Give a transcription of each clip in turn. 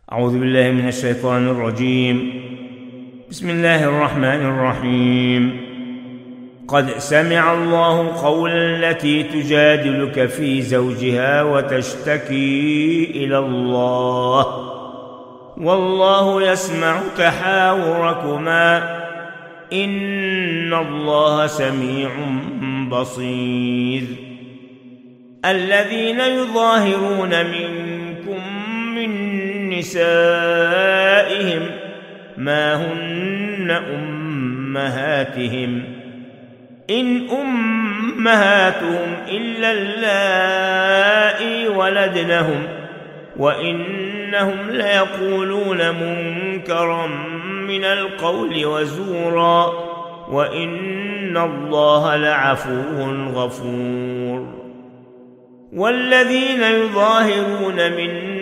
أعوذ بالله من الشيطان الرجيم. بسم الله الرحمن الرحيم. قد سمع الله قول التي تجادلك في زوجها وتشتكي إلى الله والله يسمع تحاوركما إن الله سميع بصير. الذين يظاهرون منكم من نسائهم ما هن أمهاتهم إن أمهاتهم إلا اللائي ولدنهم وإنهم ليقولون منكرا من القول وزورا وإن الله لعفو غفور. والذين يظاهرون من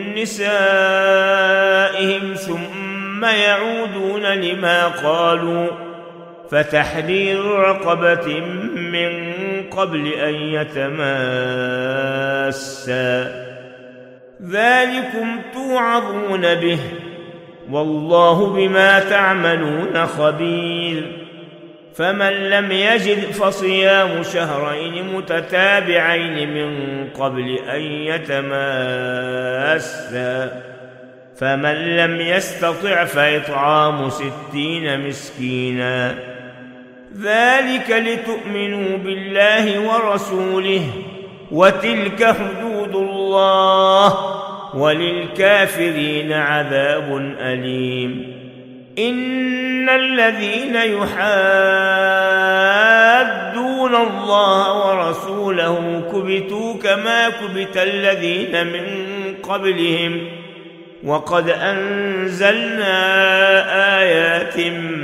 نسائهم ثم يعودون لما قالوا فتحرير رقبة من قبل أن يتماسا ذلكم توعظون به والله بما تعملون خبير. فمن لم يجد فصيام شهرين متتابعين من قبل أن يتماسا فمن لم يستطع فإطعام 60 مسكينا ذلك لتؤمنوا بالله ورسوله وتلك حدود الله وللكافرين عذاب أليم. إن الذين يحادون الله ورسوله كبتوا كما كبت الذين من قبلهم وقد أنزلنا آيات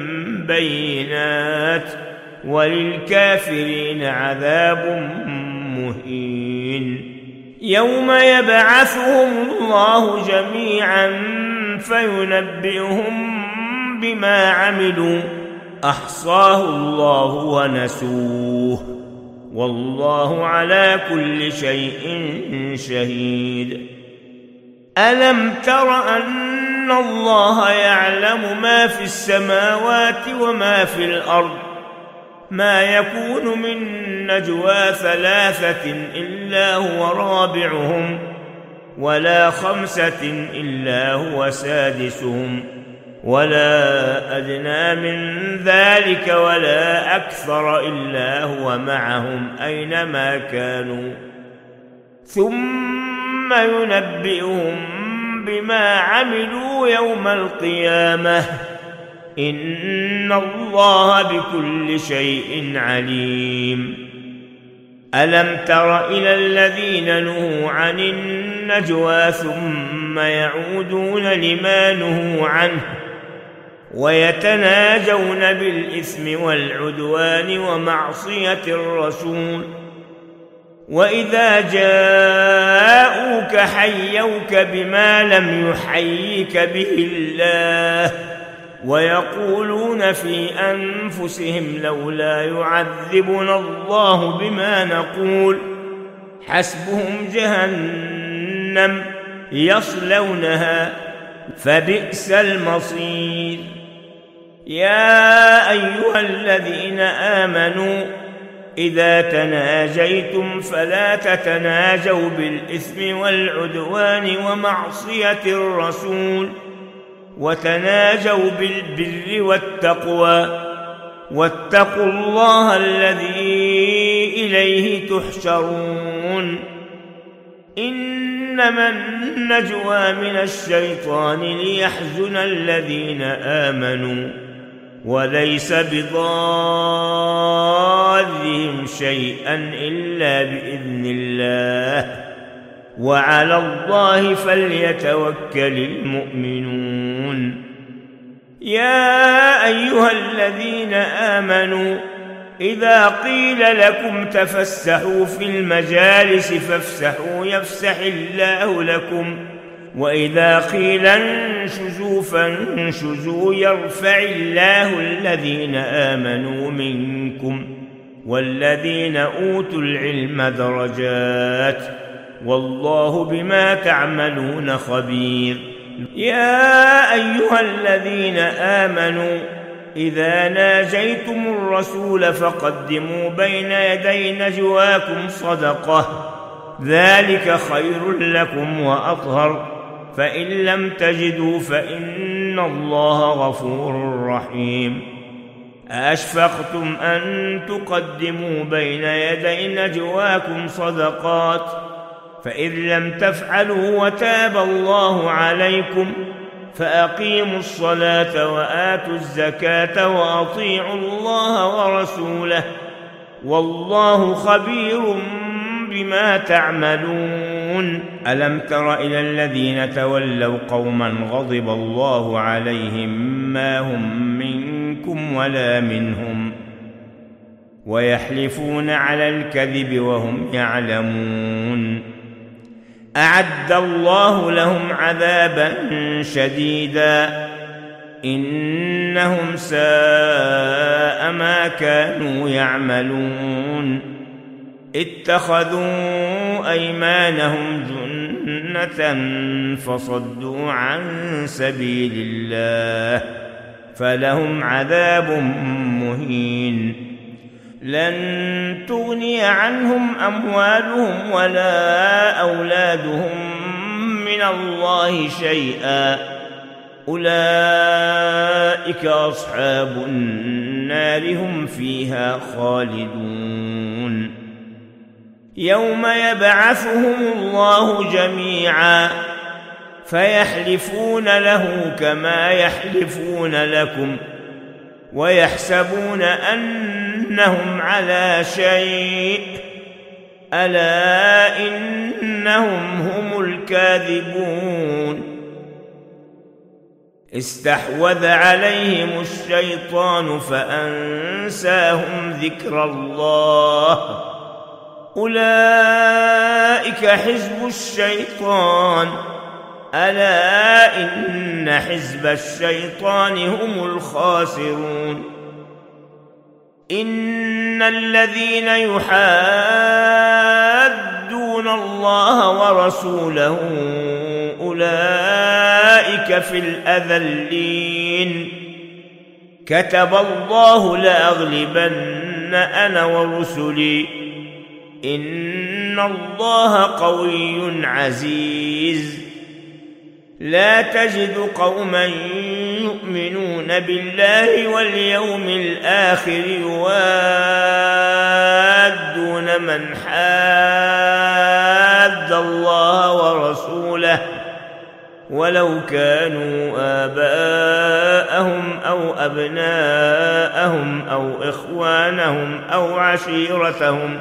بينات وللكافرين عذاب مهين. يوم يبعثهم الله جميعا فينبئهم بما عملوا أحصاه الله ونسوه والله على كل شيء شهيد. ألم تر أن الله يعلم ما في السماوات وما في الأرض ما يكون من نجوى 3 إلا هو رابعهم ولا 5 إلا هو سادسهم ولا أدنى من ذلك ولا أكثر إلا هو معهم أينما كانوا ثم ينبئهم بما عملوا يوم القيامة إن الله بكل شيء عليم. ألم تر إلى الذين نهوا عن النجوى ثم يعودون لما نهوا عنه ويتناجون بالإثم والعدوان ومعصية الرسول وإذا جاءوك حيوك بما لم يحيك به الله ويقولون في أنفسهم لولا يعذبنا الله بما نقول حسبهم جهنم يصلونها فبئس المصير. يا أيها الذين آمنوا إذا تناجيتم فلا تتناجوا بالإثم والعدوان ومعصية الرسول وتناجوا بالبر والتقوى واتقوا الله الذي إليه تحشرون. إنما النجوى من الشيطان ليحزن الذين آمنوا وليس بضارهم شيئا إلا بإذن الله وعلى الله فليتوكل المؤمنون. يا أيها الذين آمنوا إذا قيل لكم تفسحوا في المجالس فافسحوا يفسح الله لكم وإذا قيل انشزوا فانشزوا يرفع الله الذين آمنوا منكم والذين أوتوا العلم درجات والله بما تعملون خبير. يا أيها الذين آمنوا إذا ناجيتم الرسول فقدموا بين يدي نجواكم صدقة ذلك خير لكم وأطهر فإن لم تجدوا فإن الله غفور رحيم أأشفقتم أن تقدموا بين يدي نجواكم صدقات فإذ لم تفعلوا وتاب الله عليكم فأقيموا الصلاة وآتوا الزكاة وأطيعوا الله ورسوله والله خبير بما تعملون ألم تر إلى الذين تولوا قوما غضب الله عليهم ما هم منكم ولا منهم ويحلفون على الكذب وهم يعلمون أعد الله لهم عذابا شديدا إنهم ساء ما كانوا يعملون اتخذوا أيمانهم جنة فصدوا عن سبيل الله فلهم عذاب مهين لن تغني عنهم أموالهم ولا أولادهم من الله شيئا أولئك أصحاب النار هم فيها خالدون يوم يبعثهم الله جميعا فيحلفون له كما يحلفون لكم ويحسبون أنهم على شيء ألا إنهم هم الكاذبون استحوذ عليهم الشيطان فأنساهم ذكر الله أولئك حزب الشيطان ألا إن حزب الشيطان هم الخاسرون إن الذين يحادون الله ورسوله أولئك في الأذلين كتب الله لأغلبن أنا ورسلي إن الله قوي عزيز لا تجد قوما يؤمنون بالله واليوم الآخر يوادون من حاد الله ورسوله ولو كانوا آباءهم أو أبناءهم أو إخوانهم أو عشيرتهم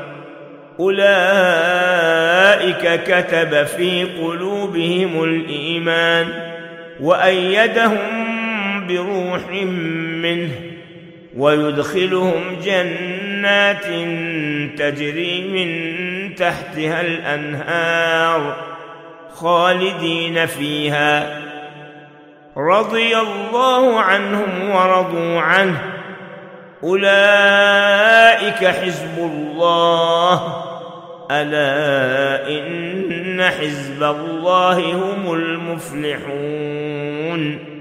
أولئك كتب في قلوبهم الإيمان وأيدهم بروح منه ويدخلهم جنات تجري من تحتها الأنهار خالدين فيها رضي الله عنهم ورضوا عنه أولئك حزب الله ألا إن حزب الله هم المفلحون